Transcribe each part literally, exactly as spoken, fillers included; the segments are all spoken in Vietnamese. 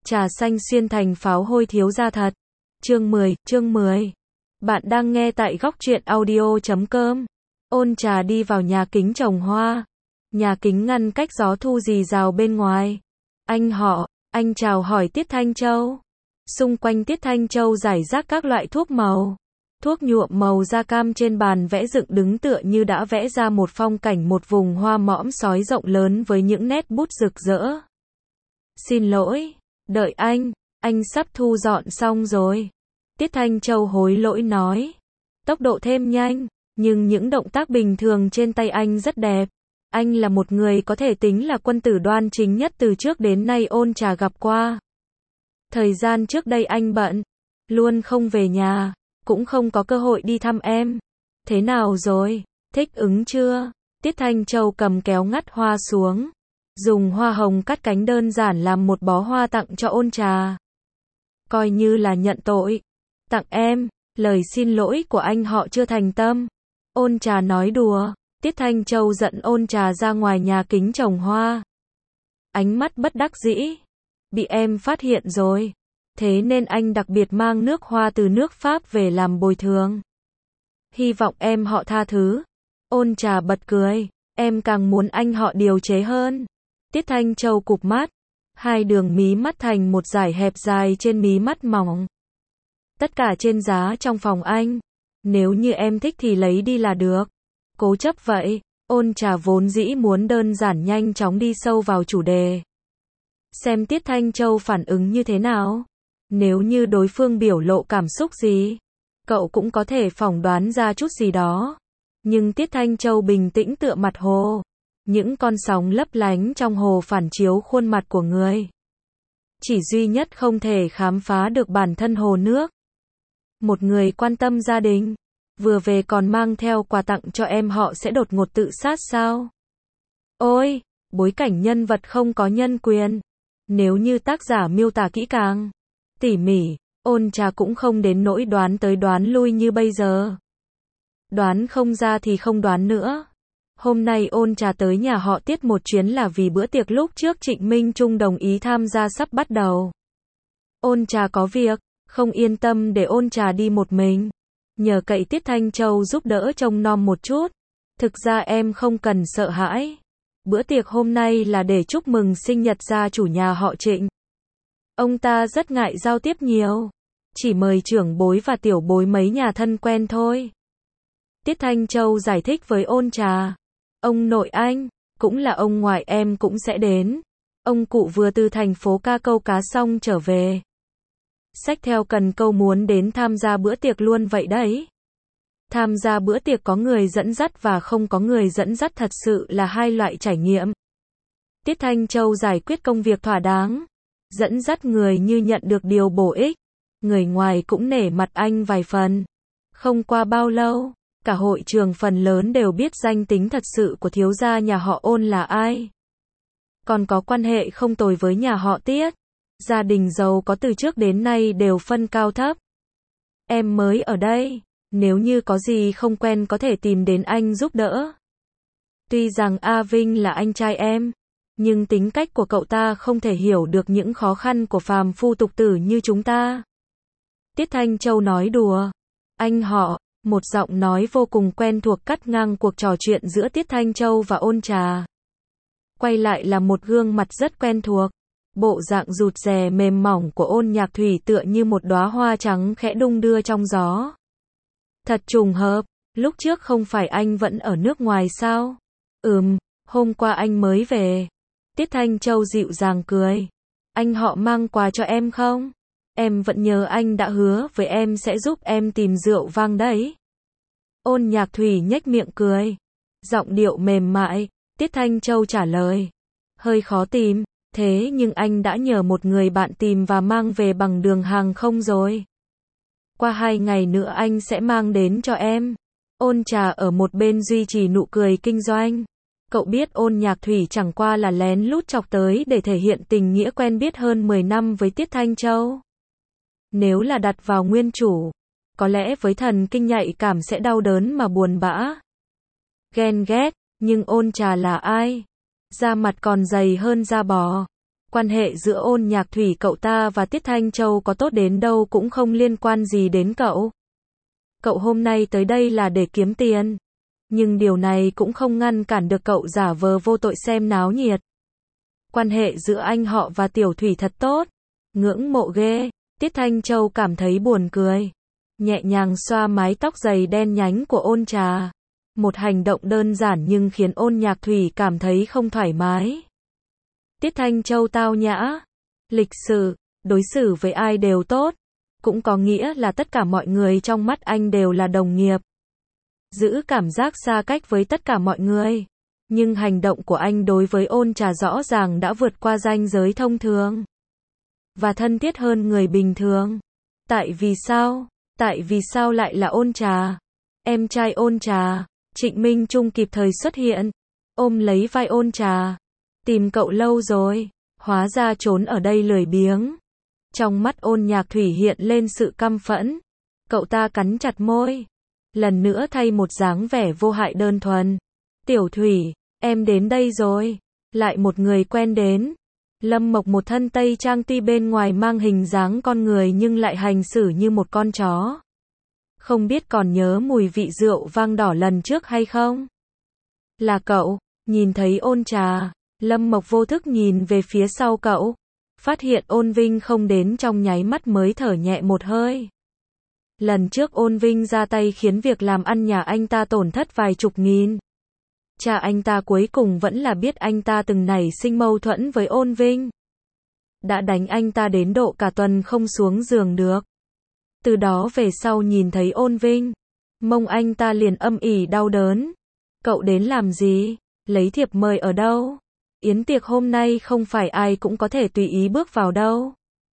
Trà xanh xuyên thành pháo hôi thiếu gia thật. Chương mười, chương mười. Bạn đang nghe tại góc truyện audio chấm com. Ôn Trà đi vào nhà kính trồng hoa. Nhà kính ngăn cách gió thu rì rào bên ngoài. Anh họ, anh chào hỏi Tiết Thanh Châu. Xung quanh Tiết Thanh Châu rải rác các loại thuốc màu. Thuốc nhuộm màu da cam trên bàn vẽ dựng đứng tựa như đã vẽ ra một phong cảnh một vùng hoa mõm sói rộng lớn với những nét bút rực rỡ. Xin lỗi, đợi anh, anh sắp thu dọn xong rồi. Tiết Thanh Châu hối lỗi nói. Tốc độ thêm nhanh, nhưng những động tác bình thường trên tay anh rất đẹp. Anh là một người có thể tính là quân tử đoan chính nhất từ trước đến nay Ôn Trà gặp qua. Thời gian trước đây anh bận, luôn không về nhà, cũng không có cơ hội đi thăm em. Thế nào rồi, thích ứng chưa? Tiết Thanh Châu cầm kéo ngắt hoa xuống, dùng hoa hồng cắt cánh đơn giản làm một bó hoa tặng cho Ôn Trà. Coi như là nhận tội. Tặng em, lời xin lỗi của anh họ chưa thành tâm. Ôn Trà nói đùa. Tiết Thanh Châu dẫn Ôn Trà ra ngoài nhà kính trồng hoa. Ánh mắt bất đắc dĩ. Bị em phát hiện rồi. Thế nên anh đặc biệt mang nước hoa từ nước Pháp về làm bồi thường. Hy vọng em họ tha thứ. Ôn Trà bật cười. Em càng muốn anh họ điều chế hơn. Tiết Thanh Châu cụp mắt. Hai đường mí mắt thành một dải hẹp dài trên mí mắt mỏng. Tất cả trên giá trong phòng anh. Nếu như em thích thì lấy đi là được. Cố chấp vậy. Ôn Trà vốn dĩ muốn đơn giản nhanh chóng đi sâu vào chủ đề. Xem Tiết Thanh Châu phản ứng như thế nào. Nếu như đối phương biểu lộ cảm xúc gì, cậu cũng có thể phỏng đoán ra chút gì đó. Nhưng Tiết Thanh Châu bình tĩnh tựa mặt hồ. Những con sóng lấp lánh trong hồ phản chiếu khuôn mặt của người. Chỉ duy nhất không thể khám phá được bản thân hồ nước. Một người quan tâm gia đình, vừa về còn mang theo quà tặng cho em họ sẽ đột ngột tự sát sao? Ôi, bối cảnh nhân vật không có nhân quyền. Nếu như tác giả miêu tả kỹ càng, tỉ mỉ, Ôn Trà cũng không đến nỗi đoán tới đoán lui như bây giờ. Đoán không ra thì không đoán nữa. Hôm nay Ôn Trà tới nhà họ Tiết một chuyến là vì bữa tiệc lúc trước Trịnh Minh Trung đồng ý tham gia sắp bắt đầu. Ôn Trà có việc, không yên tâm để Ôn Trà đi một mình. Nhờ cậy Tiết Thanh Châu giúp đỡ trông nom một chút. Thực ra em không cần sợ hãi. Bữa tiệc hôm nay là để chúc mừng sinh nhật gia chủ nhà họ Trịnh. Ông ta rất ngại giao tiếp nhiều. Chỉ mời trưởng bối và tiểu bối mấy nhà thân quen thôi. Tiết Thanh Châu giải thích với Ôn Trà. Ông nội anh, cũng là ông ngoại em cũng sẽ đến. Ông cụ vừa từ thành phố ca câu cá xong trở về. Xách theo cần câu muốn đến tham gia bữa tiệc luôn vậy đấy. Tham gia bữa tiệc có người dẫn dắt và không có người dẫn dắt thật sự là hai loại trải nghiệm. Tiết Thanh Châu giải quyết công việc thỏa đáng. Dẫn dắt người như nhận được điều bổ ích. Người ngoài cũng nể mặt anh vài phần. Không qua bao lâu, cả hội trường phần lớn đều biết danh tính thật sự của thiếu gia nhà họ Ôn là ai. Còn có quan hệ không tồi với nhà họ Tiết. Gia đình giàu có từ trước đến nay đều phân cao thấp. Em mới ở đây, nếu như có gì không quen có thể tìm đến anh giúp đỡ. Tuy rằng A Vinh là anh trai em, nhưng tính cách của cậu ta không thể hiểu được những khó khăn của phàm phu tục tử như chúng ta. Tiết Thanh Châu nói đùa. Anh họ, một giọng nói vô cùng quen thuộc cắt ngang cuộc trò chuyện giữa Tiết Thanh Châu và Ôn Trà. Quay lại là một gương mặt rất quen thuộc. Bộ dạng rụt rè mềm mỏng của Ôn Nhạc Thủy tựa như một đóa hoa trắng khẽ đung đưa trong gió. Thật trùng hợp, lúc trước không phải anh vẫn ở nước ngoài sao? Ừm, hôm qua anh mới về. Tiết Thanh Châu dịu dàng cười. Anh họ mang quà cho em không? Em vẫn nhớ anh đã hứa với em sẽ giúp em tìm rượu vang đấy. Ôn Nhạc Thủy nhếch miệng cười. Giọng điệu mềm mại, Tiết Thanh Châu trả lời. Hơi khó tìm. Thế nhưng anh đã nhờ một người bạn tìm và mang về bằng đường hàng không rồi. Qua hai ngày nữa anh sẽ mang đến cho em. Ôn Trà ở một bên duy trì nụ cười kinh doanh. Cậu biết Ôn Nhạc Thủy chẳng qua là lén lút chọc tới để thể hiện tình nghĩa quen biết hơn mười năm với Tiết Thanh Châu. Nếu là đặt vào nguyên chủ, có lẽ với thần kinh nhạy cảm sẽ đau đớn mà buồn bã. Ghen ghét, nhưng Ôn Trà là ai? Da mặt còn dày hơn da bò. Quan hệ giữa Ôn Nhạc Thủy cậu ta và Tiết Thanh Châu có tốt đến đâu cũng không liên quan gì đến cậu. Cậu hôm nay tới đây là để kiếm tiền. Nhưng điều này cũng không ngăn cản được cậu giả vờ vô tội xem náo nhiệt. Quan hệ giữa anh họ và Tiểu Thủy thật tốt. Ngưỡng mộ ghê. Tiết Thanh Châu cảm thấy buồn cười. Nhẹ nhàng xoa mái tóc dày đen nhánh của Ôn Trà. Một hành động đơn giản nhưng khiến Ôn Nhạc Thủy cảm thấy không thoải mái. Tiết Thanh Châu tao nhã, lịch sự, đối xử với ai đều tốt. Cũng có nghĩa là tất cả mọi người trong mắt anh đều là đồng nghiệp. Giữ cảm giác xa cách với tất cả mọi người. Nhưng hành động của anh đối với Ôn Trà rõ ràng đã vượt qua ranh giới thông thường. Và thân thiết hơn người bình thường. Tại vì sao? Tại vì sao lại là Ôn Trà? Em trai Ôn Trà, Trịnh Minh Trung kịp thời xuất hiện. Ôm lấy vai Ôn Trà. Tìm cậu lâu rồi. Hóa ra trốn ở đây lười biếng. Trong mắt Ôn Nhạc Thủy hiện lên sự căm phẫn. Cậu ta cắn chặt môi. Lần nữa thay một dáng vẻ vô hại đơn thuần. Tiểu Thủy, em đến đây rồi. Lại một người quen đến. Lâm Mộc một thân tây trang tuy bên ngoài mang hình dáng con người nhưng lại hành xử như một con chó. Không biết còn nhớ mùi vị rượu vang đỏ lần trước hay không? Là cậu. Nhìn thấy Ôn Trà, Lâm Mộc vô thức nhìn về phía sau cậu. Phát hiện Ôn Vinh không đến trong nháy mắt mới thở nhẹ một hơi. Lần trước Ôn Vinh ra tay khiến việc làm ăn nhà anh ta tổn thất vài chục nghìn. Cha anh ta cuối cùng vẫn là biết anh ta từng nảy sinh mâu thuẫn với Ôn Vinh. Đã đánh anh ta đến độ cả tuần không xuống giường được. Từ đó về sau nhìn thấy Ôn Vinh, mông anh ta liền âm ỉ đau đớn. Cậu đến làm gì? Lấy thiệp mời ở đâu? Yến tiệc hôm nay không phải ai cũng có thể tùy ý bước vào đâu.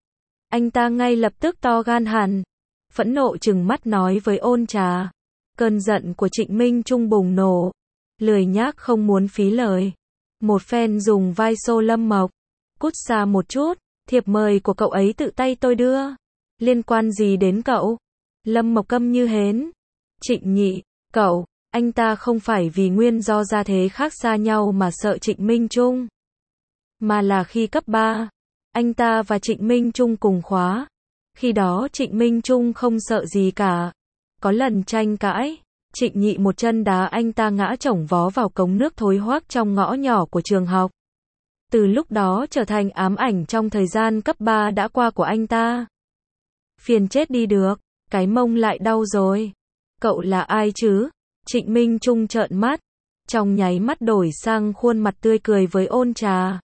Anh ta ngay lập tức to gan hẳn. Phẫn nộ trừng mắt nói với Ôn Trà. Cơn giận của Trịnh Minh Trung bùng nổ. Lười nhác không muốn phí lời. Một phen dùng vai xô Lâm Mộc. Cút xa một chút, thiệp mời của cậu ấy tự tay tôi đưa. Liên quan gì đến cậu? Lâm Mộc câm như hến. Trịnh Nhị, cậu, anh ta không phải vì nguyên do gia thế khác xa nhau mà sợ Trịnh Minh Trung. Mà là khi cấp ba, anh ta và Trịnh Minh Trung cùng khóa. Khi đó Trịnh Minh Trung không sợ gì cả. Có lần tranh cãi, Trịnh Nhị một chân đá anh ta ngã chổng vó vào cống nước thối hoác trong ngõ nhỏ của trường học. Từ lúc đó trở thành ám ảnh trong thời gian cấp ba đã qua của anh ta. Phiền chết đi được, cái mông lại đau rồi. Cậu là ai chứ? Trịnh Minh Trung trợn mắt, trong nháy mắt đổi sang khuôn mặt tươi cười với Ôn Trà.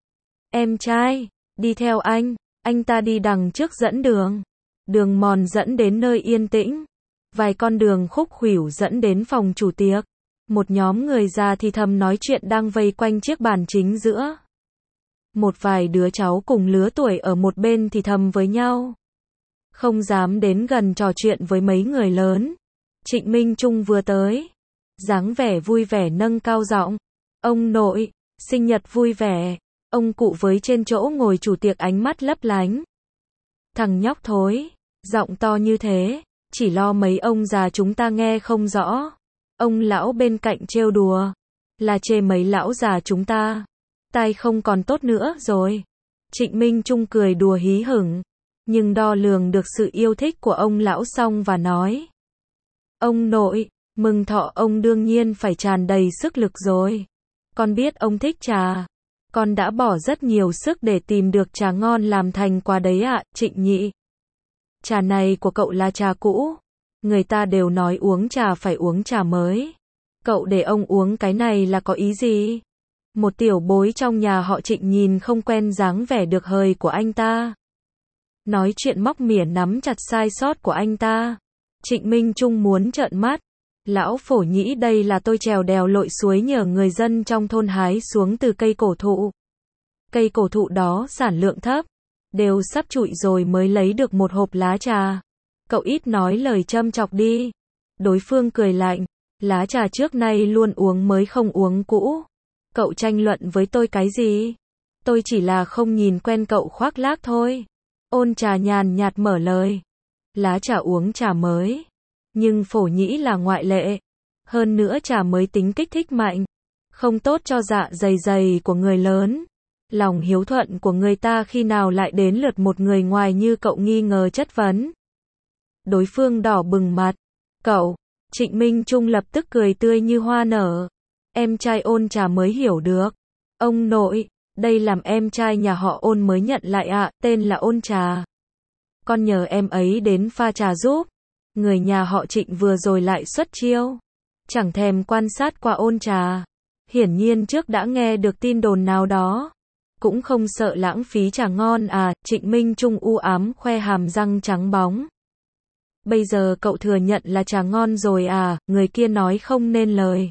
Em trai, đi theo anh. Anh ta đi đằng trước dẫn đường. Đường mòn dẫn đến nơi yên tĩnh. Vài con đường khúc khuỷu dẫn đến phòng chủ tiệc. Một nhóm người già thì thầm nói chuyện đang vây quanh chiếc bàn chính giữa. Một vài đứa cháu cùng lứa tuổi ở một bên thì thầm với nhau. Không dám đến gần trò chuyện với mấy người lớn. Trịnh Minh Trung vừa tới. Dáng vẻ vui vẻ nâng cao giọng. Ông nội, sinh nhật vui vẻ. Ông cụ với trên chỗ ngồi chủ tiệc ánh mắt lấp lánh. Thằng nhóc thối, giọng to như thế, chỉ lo mấy ông già chúng ta nghe không rõ. Ông lão bên cạnh trêu đùa, là chê mấy lão già chúng ta. Tai không còn tốt nữa rồi. Trịnh Minh Trung cười đùa hí hửng, nhưng đo lường được sự yêu thích của ông lão xong và nói. Ông nội, mừng thọ ông đương nhiên phải tràn đầy sức lực rồi. Con biết ông thích trà. Con đã bỏ rất nhiều sức để tìm được trà ngon làm thành quà đấy ạ, Trịnh Nhị. Trà này của cậu là trà cũ. Người ta đều nói uống trà phải uống trà mới. Cậu để ông uống cái này là có ý gì? Một tiểu bối trong nhà họ Trịnh nhìn không quen dáng vẻ được hời của anh ta. Nói chuyện móc mỉa nắm chặt sai sót của anh ta. Trịnh Minh Trung muốn trợn mắt. Lão phổ nhĩ đây là tôi trèo đèo lội suối nhờ người dân trong thôn hái xuống từ cây cổ thụ. Cây cổ thụ đó sản lượng thấp. Đều sắp trụi rồi mới lấy được một hộp lá trà. Cậu ít nói lời châm chọc đi. Đối phương cười lạnh. Lá trà trước nay luôn uống mới không uống cũ. Cậu tranh luận với tôi cái gì? Tôi chỉ là không nhìn quen cậu khoác lác thôi. Ôn Trà nhàn nhạt mở lời. Lá trà uống trà mới. Nhưng phổ nhĩ là ngoại lệ. Hơn nữa trà mới tính kích thích mạnh. Không tốt cho dạ dày dày của người lớn. Lòng hiếu thuận của người ta khi nào lại đến lượt một người ngoài như cậu nghi ngờ chất vấn. Đối phương đỏ bừng mặt. Cậu, Trịnh Minh Trung lập tức cười tươi như hoa nở. Em trai Ôn Trà mới hiểu được. Ông nội, đây làm em trai nhà họ Ôn mới nhận lại ạ, à, tên là Ôn Trà. Con nhờ em ấy đến pha trà giúp. Người nhà họ Trịnh vừa rồi lại xuất chiêu. Chẳng thèm quan sát qua Ôn Trà. Hiển nhiên trước đã nghe được tin đồn nào đó. Cũng không sợ lãng phí trà ngon à, Trịnh Minh Trung u ám khoe hàm răng trắng bóng. Bây giờ cậu thừa nhận là trà ngon rồi à, người kia nói không nên lời.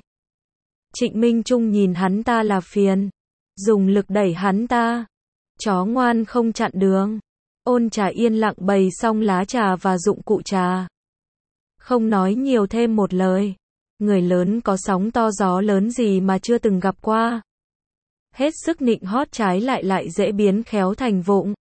Trịnh Minh Trung nhìn hắn ta là phiền. Dùng lực đẩy hắn ta. Chó ngoan không chặn đường. Ôn Trà yên lặng bày xong lá trà và dụng cụ trà. Không nói nhiều thêm một lời. Người lớn có sóng to gió lớn gì mà chưa từng gặp qua. Hết sức nịnh hót trái lại lại dễ biến khéo thành vụng.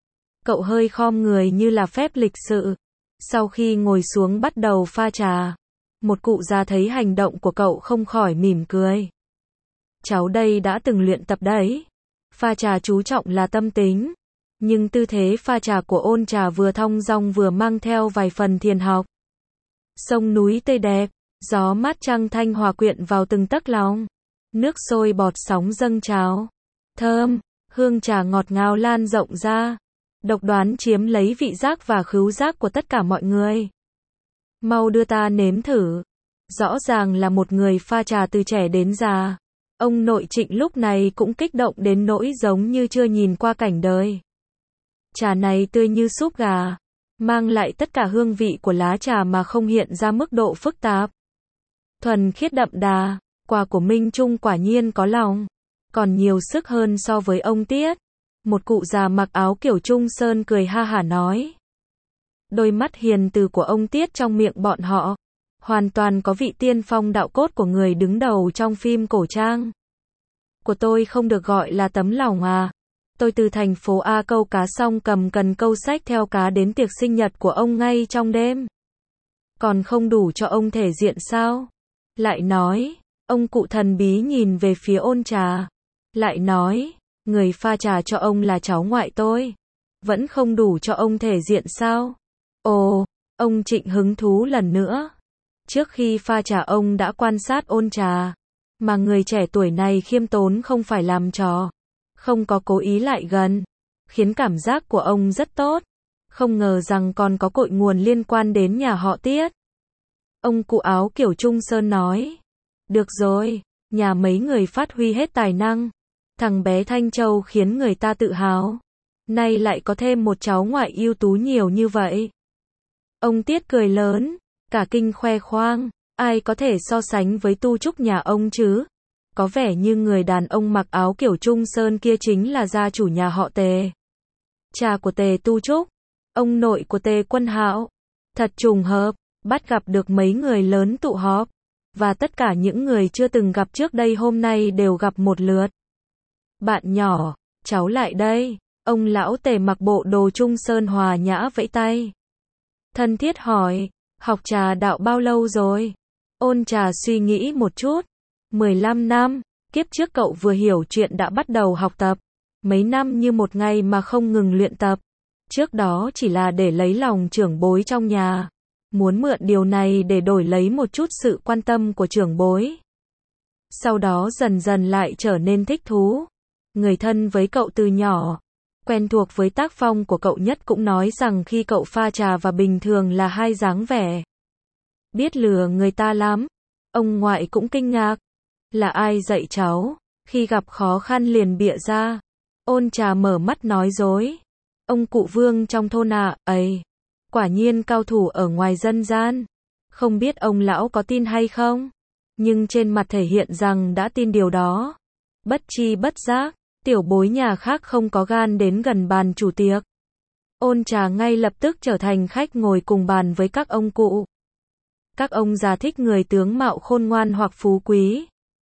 Cậu hơi khom người như là phép lịch sự. Sau khi ngồi xuống bắt đầu pha trà. Một cụ già thấy hành động của cậu không khỏi mỉm cười. Cháu đây đã từng luyện tập đấy. Pha trà chú trọng là tâm tính. Nhưng tư thế pha trà của Ôn Trà vừa thong dong vừa mang theo vài phần thiền học. Sông núi tươi đẹp, gió mát trăng thanh hòa quyện vào từng tấc lòng. Nước sôi bọt sóng dâng trào. Thơm, hương trà ngọt ngào lan rộng ra. Độc đoán chiếm lấy vị giác và khứu giác của tất cả mọi người. Mau đưa ta nếm thử. Rõ ràng là một người pha trà từ trẻ đến già. Ông nội Trịnh lúc này cũng kích động đến nỗi giống như chưa nhìn qua cảnh đời. Trà này tươi như súp gà. Mang lại tất cả hương vị của lá trà mà không hiện ra mức độ phức tạp. Thuần khiết đậm đà. Quà của Minh Trung quả nhiên có lòng. Còn nhiều sức hơn so với ông Tiết. Một cụ già mặc áo kiểu Trung Sơn cười ha hả nói. Đôi mắt hiền từ của ông Tiết trong miệng bọn họ. Hoàn toàn có vị tiên phong đạo cốt của người đứng đầu trong phim cổ trang. Của tôi không được gọi là tấm lòng à. Tôi từ thành phố A câu cá xong cầm cần câu sách theo cá đến tiệc sinh nhật của ông ngay trong đêm. Còn không đủ cho ông thể diện sao? Lại nói, ông cụ thần bí nhìn về phía Ôn Trà. Lại nói, người pha trà cho ông là cháu ngoại tôi. Vẫn không đủ cho ông thể diện sao? Ồ, ông Trịnh hứng thú lần nữa. Trước khi pha trà ông đã quan sát Ôn Trà. Mà người trẻ tuổi này khiêm tốn không phải làm trò. Không có cố ý lại gần. Khiến cảm giác của ông rất tốt. Không ngờ rằng còn có cội nguồn liên quan đến nhà họ Tiết. Ông cụ áo kiểu Trung Sơn nói. Được rồi, nhà mấy người phát huy hết tài năng. Thằng bé Thanh Châu khiến người ta tự hào. Nay lại có thêm một cháu ngoại ưu tú nhiều như vậy. Ông Tiết cười lớn, cả kinh khoe khoang. Ai có thể so sánh với Tu Trúc nhà ông chứ? Có vẻ như người đàn ông mặc áo kiểu Trung Sơn kia chính là gia chủ nhà họ Tề. Cha của Tề Tu Trúc, ông nội của Tề Quân Hạo. Thật trùng hợp, bắt gặp được mấy người lớn tụ họp. Và tất cả những người chưa từng gặp trước đây hôm nay đều gặp một lượt. Bạn nhỏ, cháu lại đây. Ông lão Tề mặc bộ đồ Trung Sơn hòa nhã vẫy tay. Thân thiết hỏi, học trà đạo bao lâu rồi? Ôn Trà suy nghĩ một chút. mười lăm năm, kiếp trước cậu vừa hiểu chuyện đã bắt đầu học tập. Mấy năm như một ngày mà không ngừng luyện tập. Trước đó chỉ là để lấy lòng trưởng bối trong nhà. Muốn mượn điều này để đổi lấy một chút sự quan tâm của trưởng bối. Sau đó dần dần lại trở nên thích thú. Người thân với cậu từ nhỏ, quen thuộc với tác phong của cậu nhất cũng nói rằng khi cậu pha trà và bình thường là hai dáng vẻ. Biết lừa người ta lắm. Ông ngoại cũng kinh ngạc. Là ai dạy cháu? Khi gặp khó khăn liền bịa ra. Ôn Trà mở mắt nói dối. Ông cụ Vương trong thôn ạ, à, ấy. Quả nhiên cao thủ ở ngoài dân gian. Không biết ông lão có tin hay không? Nhưng trên mặt thể hiện rằng đã tin điều đó. Bất chi bất giác, tiểu bối nhà khác không có gan đến gần bàn chủ tiệc. Ôn Trà ngay lập tức trở thành khách ngồi cùng bàn với các ông cụ. Các ông già thích người tướng mạo khôn ngoan hoặc phú quý.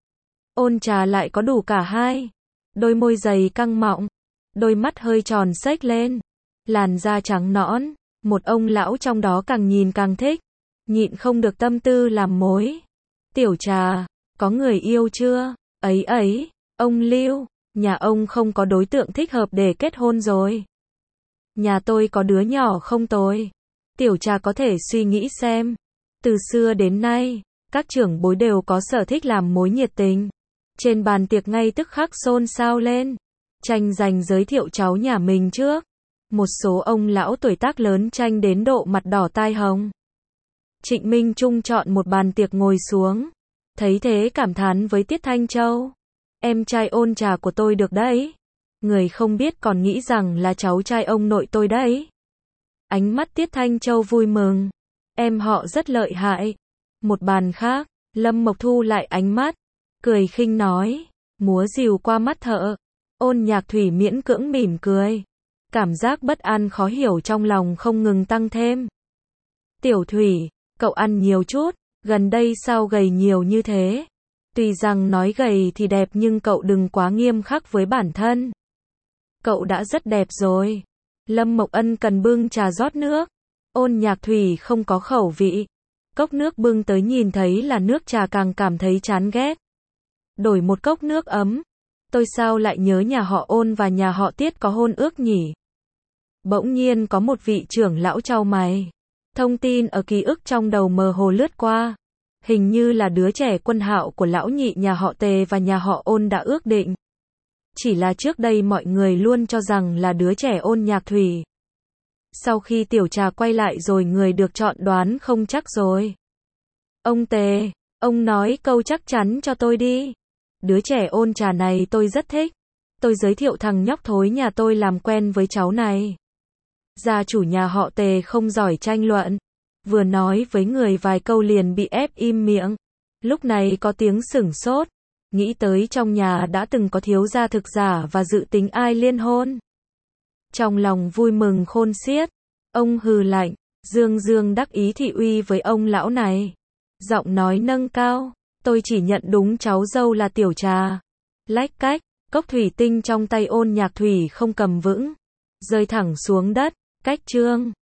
Ôn Trà lại có đủ cả hai. Đôi môi dày căng mọng, đôi mắt hơi tròn xếch lên, làn da trắng nõn. Một ông lão trong đó càng nhìn càng thích, nhịn không được tâm tư làm mối. Tiểu Trà, có người yêu chưa? Ấy ấy, ông Lưu, Nhà ông không có đối tượng thích hợp để kết hôn rồi. Nhà tôi có đứa nhỏ không tôi. Tiểu Trà có thể suy nghĩ xem. Từ xưa đến nay, các trưởng bối đều có sở thích làm mối nhiệt tình. Trên bàn tiệc ngay tức khắc xôn xao lên. Tranh giành giới thiệu cháu nhà mình trước. Một số ông lão tuổi tác lớn tranh đến độ mặt đỏ tai hồng. Trịnh Minh Trung chọn một bàn tiệc ngồi xuống. Thấy thế cảm thán với Tiết Thanh Châu. Em trai Ôn Trà của tôi được đấy. Người không biết còn nghĩ rằng là cháu trai ông nội tôi đấy. Ánh mắt Tiết Thanh Châu vui mừng. Em họ rất lợi hại. Một bàn khác, Lâm Mộc thu lại ánh mắt. Cười khinh nói. Múa rìu qua mắt thợ. Ôn Nhạc Thủy miễn cưỡng mỉm cười. Cảm giác bất an khó hiểu trong lòng không ngừng tăng thêm. Tiểu Thủy, cậu ăn nhiều chút. Gần đây sao gầy nhiều như thế? Tuy rằng nói gầy thì đẹp nhưng cậu đừng quá nghiêm khắc với bản thân. Cậu đã rất đẹp rồi. Lâm Mộc Ân cần bưng trà rót nước. Ôn Nhạc Thủy không có khẩu vị. Cốc nước bưng tới nhìn thấy là nước trà càng cảm thấy chán ghét. Đổi một cốc nước ấm. Tôi sao lại nhớ nhà họ Ôn và nhà họ Tiết có hôn ước nhỉ? Bỗng nhiên có một vị trưởng lão chau mày. Thông tin ở ký ức trong đầu mơ hồ lướt qua. Hình như là đứa trẻ Quân Hạo của lão nhị nhà họ Tề và nhà họ Ôn đã ước định. Chỉ là trước đây mọi người luôn cho rằng là đứa trẻ Ôn Nhạc Thủy. Sau khi Tiểu Trà quay lại rồi người được chọn đoán không chắc rồi. Ông Tề, ông nói câu chắc chắn cho tôi đi. Đứa trẻ Ôn Trà này tôi rất thích. Tôi giới thiệu thằng nhóc thối nhà tôi làm quen với cháu này. Gia chủ nhà họ Tề không giỏi tranh luận. Vừa nói với người vài câu liền bị ép im miệng. Lúc này có tiếng sửng sốt. Nghĩ tới trong nhà đã từng có thiếu gia thực giả và dự tính ai liên hôn. Trong lòng vui mừng khôn xiết. Ông hừ lạnh. Dương dương đắc ý thị uy với ông lão này. Giọng nói nâng cao. Tôi chỉ nhận đúng cháu dâu là Tiểu Trà. Lách cách. Cốc thủy tinh trong tay Ôn Nhạc Thủy không cầm vững. Rơi thẳng xuống đất. Cách chương.